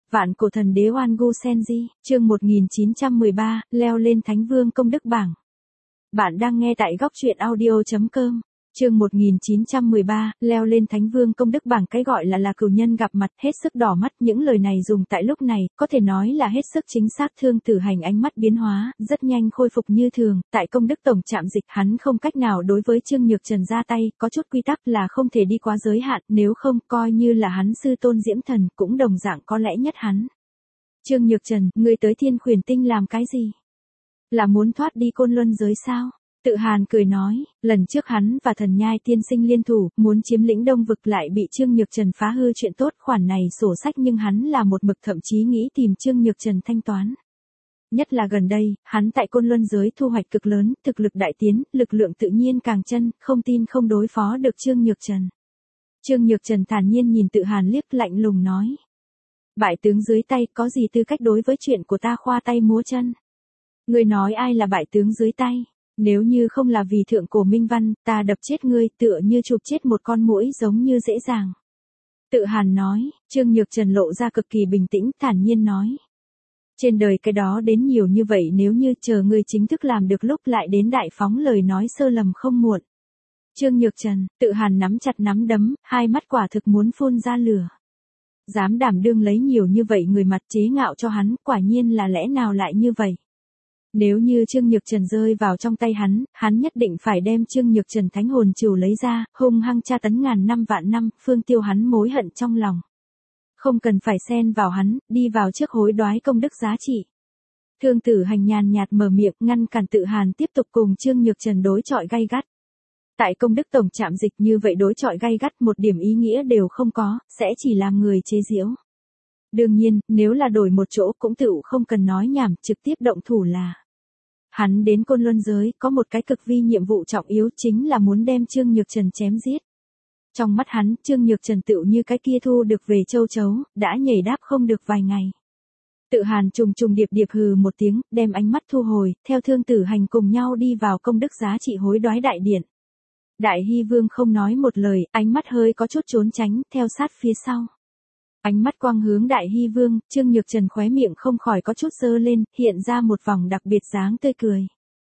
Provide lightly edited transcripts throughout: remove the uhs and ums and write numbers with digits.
Vạn cổ thần đế Oan Gu Senji, chương 1913, leo lên Thánh Vương công đức bảng. Bạn đang nghe tại góc truyện audio.com. Chương 1913, leo lên Thánh Vương công đức bảng. Cái gọi là cửu nhân gặp mặt, hết sức đỏ mắt. Những lời này dùng tại lúc này, có thể nói là hết sức chính xác. Thương Tử Hành ánh mắt biến hóa, rất nhanh khôi phục như thường. Tại công đức tổng trạm dịch, hắn không cách nào đối với Trương Nhược Trần ra tay, có chút quy tắc là không thể đi quá giới hạn, nếu không coi như là hắn sư tôn Diễm Thần cũng đồng dạng có lẽ nhất hắn. Trương Nhược Trần, ngươi tới Thiên Khuyển Tinh làm cái gì? Là muốn thoát đi Côn Luân giới sao? Tự Hàn cười nói, lần trước hắn và Thần Nhai tiên sinh liên thủ, muốn chiếm lĩnh Đông vực lại bị Trương Nhược Trần phá hư chuyện tốt, khoản này sổ sách nhưng hắn là một mực thậm chí nghĩ tìm Trương Nhược Trần thanh toán. Nhất là gần đây, hắn tại Côn Luân giới thu hoạch cực lớn, thực lực đại tiến, lực lượng tự nhiên càng chân, không tin không đối phó được Trương Nhược Trần. Trương Nhược Trần thản nhiên nhìn Tự Hàn liếc, lạnh lùng nói. Bại tướng dưới tay, có gì tư cách đối với chuyện của ta khoa tay múa chân? Ngươi nói ai là bại tướng dưới tay? Nếu như không là vì thượng cổ minh văn, ta đập chết ngươi tựa như chụp chết một con muỗi giống như dễ dàng. Tự Hàn nói, Trương Nhược Trần lộ ra cực kỳ bình tĩnh, thản nhiên nói. Trên đời cái đó đến nhiều như vậy, nếu như chờ ngươi chính thức làm được lúc lại đến đại phóng lời nói sơ lầm không muộn. Trương Nhược Trần, Tự Hàn nắm chặt nắm đấm, hai mắt quả thực muốn phun ra lửa. Dám đảm đương lấy nhiều như vậy người mặt chế ngạo cho hắn, quả nhiên là lẽ nào lại như vậy. Nếu như Trương Nhược Trần rơi vào trong tay hắn nhất định phải đem Trương Nhược Trần thánh hồn trừu lấy ra, hung hăng tra tấn ngàn năm vạn năm, phương tiêu hắn mối hận trong lòng. Không cần phải xen vào hắn, đi vào trước hối đoái công đức giá trị. Thương Tử Hành nhàn nhạt mở miệng, ngăn cản Tự Hàn tiếp tục cùng Trương Nhược Trần đối chọi gay gắt. Tại công đức tổng trạm dịch như vậy đối chọi gay gắt một điểm ý nghĩa đều không có, sẽ chỉ làm người chế giễu. Đương nhiên, nếu là đổi một chỗ cũng tựu không cần nói nhảm, trực tiếp động thủ là. Hắn đến Côn Luân giới, có một cái cực vi nhiệm vụ trọng yếu, chính là muốn đem Trương Nhược Trần chém giết. Trong mắt hắn, Trương Nhược Trần tựu như cái kia thu được về châu chấu, đã nhảy đáp không được vài ngày. Tự Hàn trùng trùng điệp điệp hừ một tiếng, đem ánh mắt thu hồi, theo Thương Tử Hành cùng nhau đi vào công đức giá trị hối đoái đại điện. Đại Hy Vương không nói một lời, ánh mắt hơi có chút trốn tránh, theo sát phía sau. Ánh mắt quang hướng Đại Hy Vương, Trương Nhược Trần khóe miệng không khỏi có chút giơ lên, hiện ra một vòng đặc biệt dáng tươi cười.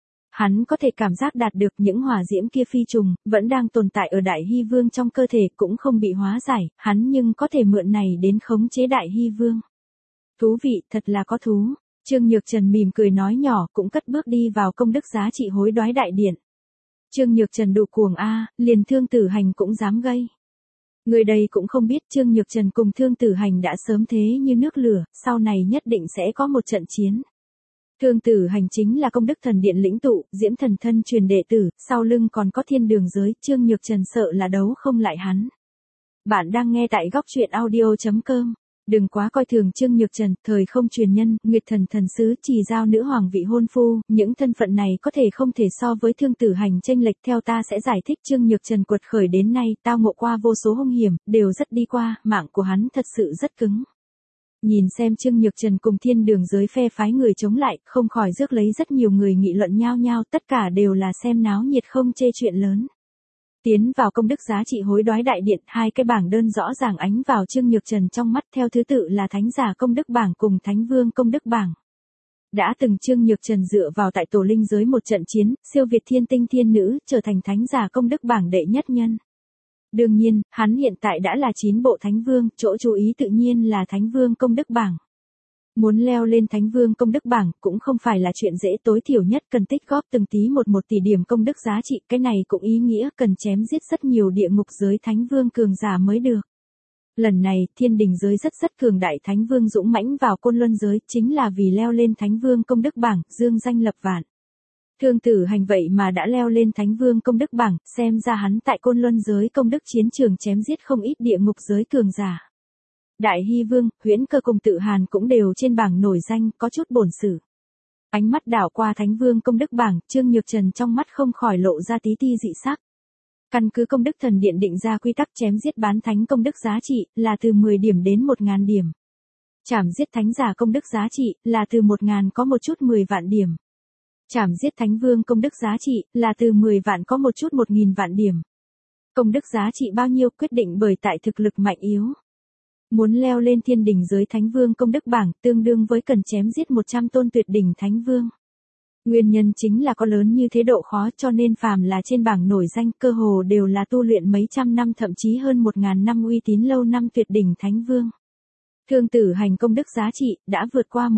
Hắn có thể cảm giác đạt được những hỏa diễm kia phi trùng, vẫn đang tồn tại ở Đại Hy Vương trong cơ thể cũng không bị hóa giải, hắn nhưng có thể mượn này đến khống chế Đại Hy Vương. Thú vị, thật là có thú. Trương Nhược Trần mỉm cười nói nhỏ, cũng cất bước đi vào công đức giá trị hối đoái đại điện. Trương Nhược Trần đủ cuồng a, liền Thương Tử Hành cũng dám gây. Người đây cũng không biết Trương Nhược Trần cùng Thương Tử Hành đã sớm thế như nước lửa, sau này nhất định sẽ có một trận chiến. Thương Tử Hành chính là công đức thần điện lĩnh tụ, Diễm Thần thân truyền đệ tử, sau lưng còn có thiên đường giới, Trương Nhược Trần sợ là đấu không lại hắn. Bạn đang nghe tại góc truyện audio.com. Đừng quá coi thường Trương Nhược Trần, thời không truyền nhân, Nguyệt Thần thần sứ, Trì Giao nữ hoàng vị hôn phu, những thân phận này có thể không thể so với Thương Tử Hành chênh lệch. Theo ta sẽ giải thích, Trương Nhược Trần quật khởi đến nay, tao ngộ qua vô số hung hiểm, đều rất đi qua, mạng của hắn thật sự rất cứng. Nhìn xem Trương Nhược Trần cùng thiên đường giới phe phái người chống lại, không khỏi rước lấy rất nhiều người nghị luận nhao nhao, tất cả đều là xem náo nhiệt không chê chuyện lớn. Tiến vào công đức giá trị hối đoái đại điện, hai cái bảng đơn rõ ràng ánh vào Trương Nhược Trần trong mắt, theo thứ tự là Thánh giả công đức bảng cùng Thánh Vương công đức bảng. Đã từng Trương Nhược Trần dựa vào tại tổ linh giới một trận chiến, siêu việt thiên tinh thiên nữ, trở thành Thánh giả công đức bảng đệ nhất nhân. Đương nhiên, hắn hiện tại đã là 9 bộ Thánh Vương, chỗ chú ý tự nhiên là Thánh Vương công đức bảng. Muốn leo lên Thánh Vương công đức bảng cũng không phải là chuyện dễ, tối thiểu nhất cần tích góp từng tí một tỷ điểm công đức giá trị, cái này cũng ý nghĩa cần chém giết rất nhiều địa ngục giới Thánh Vương cường giả mới được. Lần này, thiên đình giới rất cường đại Thánh Vương dũng mãnh vào Côn Luân giới, chính là vì leo lên Thánh Vương công đức bảng, dương danh lập vạn. Thương Tử Hành vậy mà đã leo lên Thánh Vương công đức bảng, xem ra hắn tại Côn Luân giới công đức chiến trường chém giết không ít địa ngục giới cường giả. Đại Hy Vương, Huyễn Cơ cùng Tự Hàn cũng đều trên bảng nổi danh, có chút bổn sự. Ánh mắt đảo qua Thánh Vương công đức bảng, Trương Nhược Trần trong mắt không khỏi lộ ra tí ti dị sắc. Căn cứ công đức thần điện định ra quy tắc chém giết bán thánh công đức giá trị, là từ 10 điểm đến 1000 điểm. Chảm giết thánh giả công đức giá trị, là từ 1000 có một chút 10 vạn điểm. Chảm giết Thánh Vương công đức giá trị, là từ 10 vạn có một chút 1000 vạn điểm. Công đức giá trị bao nhiêu quyết định bởi tại thực lực mạnh yếu. Muốn leo lên thiên đỉnh giới thánh vương công đức bảng tương đương với cần chém giết 100 tôn tuyệt đỉnh thánh vương. Nguyên nhân chính là có lớn như thế độ khó cho nên phàm là trên bảng nổi danh cơ hồ đều là tu luyện mấy trăm năm thậm chí hơn 1.000 năm uy tín lâu năm tuyệt đỉnh thánh vương. Thương Tử Hành công đức giá trị đã vượt qua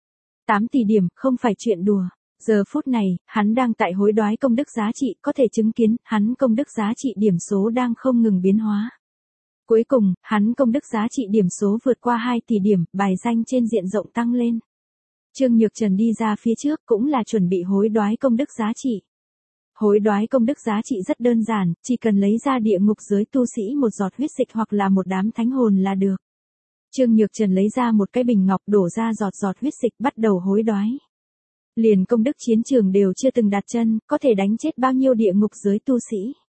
1,8 tỷ điểm, không phải chuyện đùa. Giờ phút này, hắn đang tại hối đoái công đức giá trị, có thể chứng kiến, hắn công đức giá trị điểm số đang không ngừng biến hóa. Cuối cùng, hắn công đức giá trị điểm số vượt qua 2 tỷ điểm, bài danh trên diện rộng tăng lên. Trương Nhược Trần đi ra phía trước cũng là chuẩn bị hối đoái công đức giá trị. Hối đoái công đức giá trị rất đơn giản, chỉ cần lấy ra địa ngục giới tu sĩ một giọt huyết dịch hoặc là một đám thánh hồn là được. Trương Nhược Trần lấy ra một cái bình ngọc đổ ra giọt huyết dịch bắt đầu hối đoái. Liền công đức chiến trường đều chưa từng đặt chân, có thể đánh chết bao nhiêu địa ngục giới tu sĩ.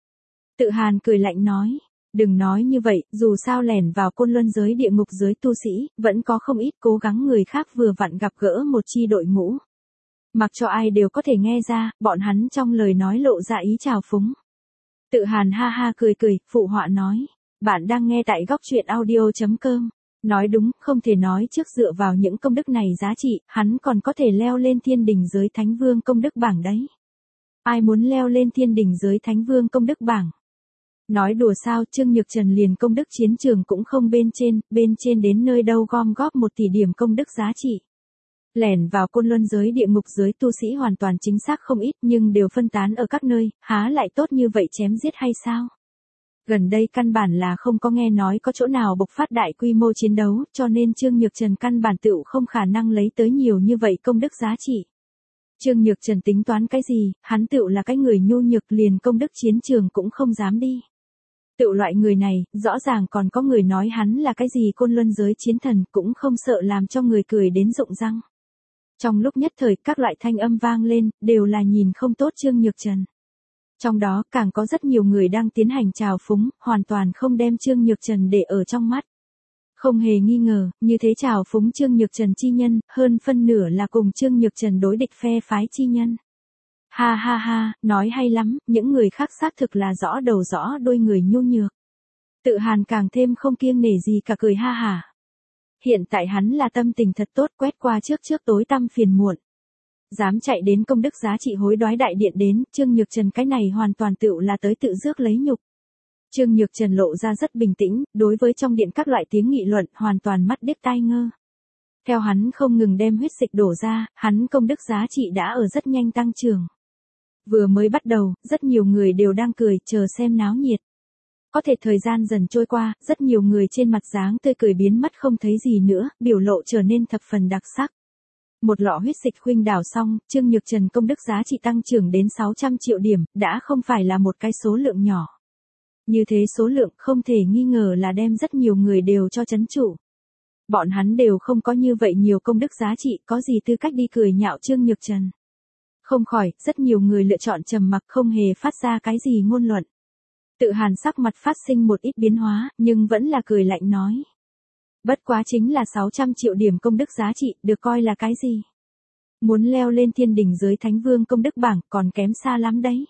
Tự Hàn cười lạnh nói, đừng nói như vậy, dù sao lẻn vào côn luân giới địa ngục giới tu sĩ, vẫn có không ít cố gắng người khác vừa vặn gặp gỡ một chi đội ngũ. Mặc cho ai đều có thể nghe ra, bọn hắn trong lời nói lộ ra ý trào phúng. Tự Hàn ha ha cười, phụ họa nói, bạn đang nghe tại góc truyện audio.com. Nói đúng, không thể nói trước dựa vào những công đức này giá trị, hắn còn có thể leo lên thiên đỉnh giới thánh vương công đức bảng đấy. Ai muốn leo lên thiên đỉnh giới thánh vương công đức bảng? Nói đùa sao, Trương Nhược Trần liền công đức chiến trường cũng không bên trên đến nơi đâu gom góp 1 tỷ điểm công đức giá trị. Lẻn vào côn luân giới địa ngục giới tu sĩ hoàn toàn chính xác không ít nhưng đều phân tán ở các nơi, há lại tốt như vậy chém giết hay sao? Gần đây căn bản là không có nghe nói có chỗ nào bộc phát đại quy mô chiến đấu, cho nên Trương Nhược Trần căn bản tựu không khả năng lấy tới nhiều như vậy công đức giá trị. Trương Nhược Trần tính toán cái gì, hắn tựu là cái người nhu nhược liền công đức chiến trường cũng không dám đi. Tựu loại người này, rõ ràng còn có người nói hắn là cái gì côn luân giới chiến thần cũng không sợ làm cho người cười đến rụng răng. Trong lúc nhất thời các loại thanh âm vang lên, đều là nhìn không tốt Trương Nhược Trần. Trong đó càng có rất nhiều người đang tiến hành trào phúng, hoàn toàn không đem Trương Nhược Trần để ở trong mắt. Không hề nghi ngờ, như thế trào phúng Trương Nhược Trần chi nhân, hơn phân nửa là cùng Trương Nhược Trần đối địch phe phái chi nhân. Ha ha ha, nói hay lắm, những người khác xác thực là rõ đầu rõ đuôi người nhu nhược. Tự Hàn càng thêm không kiêng nể gì cả cười ha hả. Hiện tại hắn là tâm tình thật tốt quét qua trước tối tăm phiền muộn. Dám chạy đến công đức giá trị hối đoái đại điện đến, Trương Nhược Trần cái này hoàn toàn tựu là tới tự rước lấy nhục. Trương Nhược Trần lộ ra rất bình tĩnh, đối với trong điện các loại tiếng nghị luận hoàn toàn mắt điếc tai ngơ. Theo hắn không ngừng đem huyết dịch đổ ra, hắn công đức giá trị đã ở rất nhanh tăng trưởng. Vừa mới bắt đầu, rất nhiều người đều đang cười, chờ xem náo nhiệt. Có thể thời gian dần trôi qua, rất nhiều người trên mặt dáng tươi cười biến mất không thấy gì nữa, biểu lộ trở nên thập phần đặc sắc. Một lọ huyết dịch khuynh đảo xong, Trương Nhược Trần công đức giá trị tăng trưởng đến 600 triệu điểm, đã không phải là một cái số lượng nhỏ. Như thế số lượng không thể nghi ngờ là đem rất nhiều người đều cho trấn trụ. Bọn hắn đều không có như vậy nhiều công đức giá trị, có gì tư cách đi cười nhạo Trương Nhược Trần. Không khỏi, rất nhiều người lựa chọn trầm mặc không hề phát ra cái gì ngôn luận. Tự Hàn sắc mặt phát sinh một ít biến hóa, nhưng vẫn là cười lạnh nói. Bất quá chính là 600 triệu điểm công đức giá trị, được coi là cái gì? Muốn leo lên thiên đỉnh giới thánh vương công đức bảng còn kém xa lắm đấy.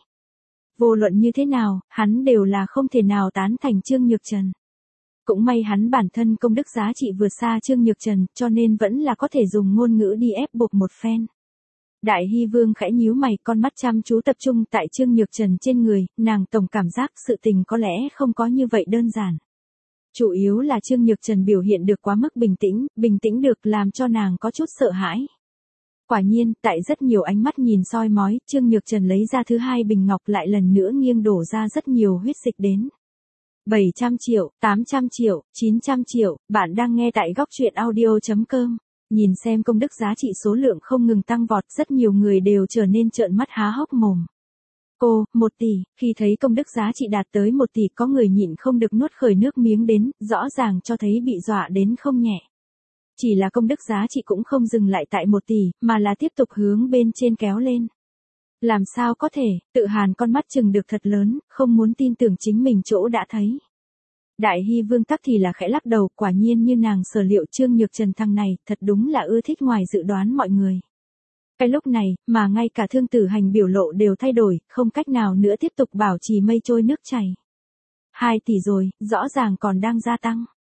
Vô luận như thế nào, hắn đều là không thể nào tán thành Trương Nhược Trần. Cũng may hắn bản thân công đức giá trị vượt xa Trương Nhược Trần, cho nên vẫn là có thể dùng ngôn ngữ đi ép buộc một phen. Đại Hy Vương khẽ nhíu mày, con mắt chăm chú tập trung tại Trương Nhược Trần trên người, nàng tổng cảm giác sự tình có lẽ không có như vậy đơn giản. Chủ yếu là Trương Nhược Trần biểu hiện được quá mức bình tĩnh được làm cho nàng có chút sợ hãi. Quả nhiên, tại rất nhiều ánh mắt nhìn soi mói, Trương Nhược Trần lấy ra thứ hai bình ngọc lại lần nữa nghiêng đổ ra rất nhiều huyết dịch đến. 700 triệu, 800 triệu, 900 triệu, bạn đang nghe tại góc truyện audio.com. Nhìn xem công đức giá trị số lượng không ngừng tăng vọt, rất nhiều người đều trở nên trợn mắt há hốc mồm. Cô, 1 tỷ, khi thấy công đức giá trị đạt tới 1 tỷ có người nhịn không được nuốt khởi nước miếng đến, rõ ràng cho thấy bị dọa đến không nhẹ. Chỉ là công đức giá trị cũng không dừng lại tại 1 tỷ, mà là tiếp tục hướng bên trên kéo lên. Làm sao có thể, Tự Hàn con mắt chừng được thật lớn, không muốn tin tưởng chính mình chỗ đã thấy. Đại Hy Vương tắc thì là khẽ lắc đầu, quả nhiên như nàng sở liệu Trương Nhược Trần thằng này, thật đúng là ưa thích ngoài dự đoán mọi người. Cái lúc này, mà ngay cả Thương Tử Hành biểu lộ đều thay đổi, không cách nào nữa tiếp tục bảo trì mây trôi nước chảy. 2 tỷ rồi, rõ ràng còn đang gia tăng.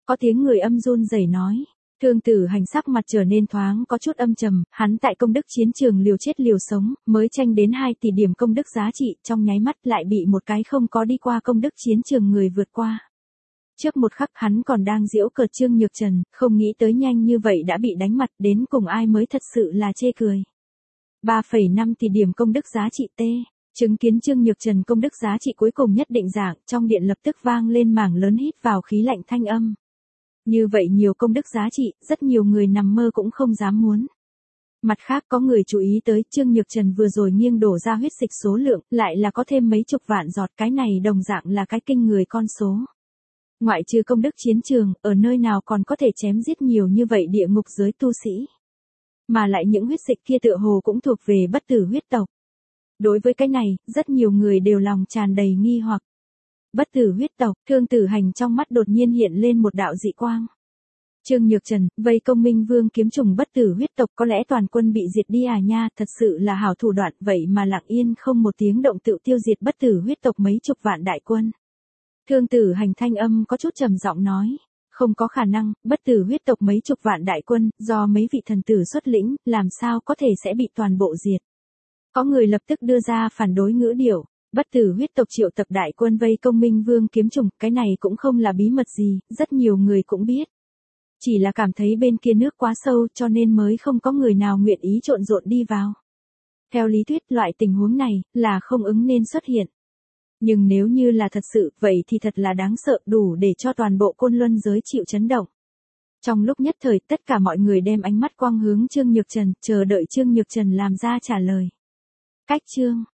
Có tiếng người âm run rẩy nói. Thương Tử Hành sắc mặt trở nên thoáng có chút âm trầm, hắn tại công đức chiến trường liều chết liều sống, mới tranh đến 2 tỷ điểm công đức giá trị, trong nháy mắt lại bị một cái không có đi qua công đức chiến trường người vượt qua. Trước một khắc hắn còn đang giễu cợt Trương Nhược Trần, không nghĩ tới nhanh như vậy đã bị đánh mặt, đến cùng ai mới thật sự là chê cười. 3,5 tỷ điểm công đức giá trị T. Chứng kiến Trương Nhược Trần công đức giá trị cuối cùng nhất định dạng, trong điện lập tức vang lên mảng lớn hít vào khí lạnh thanh âm. Như vậy nhiều công đức giá trị, rất nhiều người nằm mơ cũng không dám muốn. Mặt khác có người chú ý tới Trương Nhược Trần vừa rồi nghiêng đổ ra huyết dịch số lượng, lại là có thêm mấy chục vạn giọt, cái này đồng dạng là cái kinh người con số. Ngoại trừ công đức chiến trường, ở nơi nào còn có thể chém giết nhiều như vậy địa ngục giới tu sĩ. Mà lại những huyết dịch kia tựa hồ cũng thuộc về bất tử huyết tộc. Đối với cái này, rất nhiều người đều lòng tràn đầy nghi hoặc. Bất tử huyết tộc, Thương Tử Hành trong mắt đột nhiên hiện lên một đạo dị quang. Trương Nhược Trần, vây công Minh Vương kiếm trùng bất tử huyết tộc, có lẽ toàn quân bị diệt đi à nha, thật sự là hảo thủ đoạn, vậy mà lặng yên không một tiếng động tự tiêu diệt bất tử huyết tộc mấy chục vạn đại quân. Thương Tử Hành thanh âm có chút trầm giọng nói, không có khả năng, bất tử huyết tộc mấy chục vạn đại quân, do mấy vị thần tử xuất lĩnh, làm sao có thể sẽ bị toàn bộ diệt. Có người lập tức đưa ra phản đối ngữ điệu. Bất tử huyết tộc triệu tập đại quân vây công Minh Vương kiếm trùng, cái này cũng không là bí mật gì, rất nhiều người cũng biết. Chỉ là cảm thấy bên kia nước quá sâu cho nên mới không có người nào nguyện ý trộn rộn đi vào. Theo lý thuyết loại tình huống này là không ứng nên xuất hiện. Nhưng nếu như là thật sự, vậy thì thật là đáng sợ, đủ để cho toàn bộ Côn Luân giới chịu chấn động. Trong lúc nhất thời tất cả mọi người đem ánh mắt quang hướng Trương Nhược Trần, chờ đợi Trương Nhược Trần làm ra trả lời. Cách chương